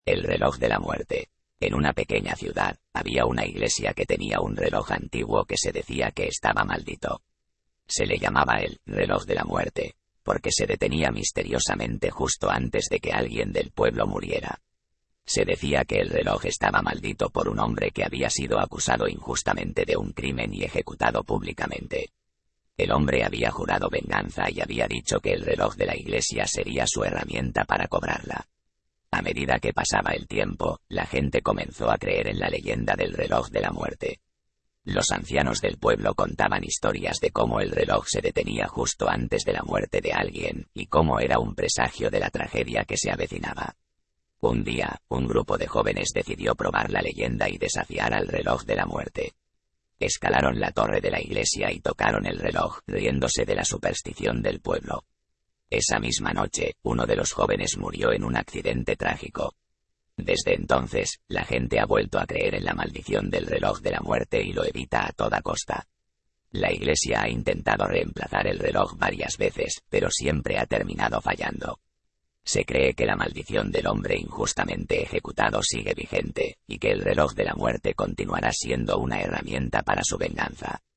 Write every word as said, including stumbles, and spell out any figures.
El reloj de la muerte. En una pequeña ciudad, había una iglesia que tenía un reloj antiguo que se decía que estaba maldito. Se le llamaba el reloj de la muerte, porque se detenía misteriosamente justo antes de que alguien del pueblo muriera. Se decía que el reloj estaba maldito por un hombre que había sido acusado injustamente de un crimen y ejecutado públicamente. El hombre había jurado venganza y había dicho que el reloj de la iglesia sería su herramienta para cobrarla. A medida que pasaba el tiempo, la gente comenzó a creer en la leyenda del reloj de la muerte. Los ancianos del pueblo contaban historias de cómo el reloj se detenía justo antes de la muerte de alguien, y cómo era un presagio de la tragedia que se avecinaba. Un día, un grupo de jóvenes decidió probar la leyenda y desafiar al reloj de la muerte. Escalaron la torre de la iglesia y tocaron el reloj, riéndose de la superstición del pueblo. Esa misma noche, uno de los jóvenes murió en un accidente trágico. Desde entonces, la gente ha vuelto a creer en la maldición del reloj de la muerte y lo evita a toda costa. La iglesia ha intentado reemplazar el reloj varias veces, pero siempre ha terminado fallando. Se cree que la maldición del hombre injustamente ejecutado sigue vigente, y que el reloj de la muerte continuará siendo una herramienta para su venganza.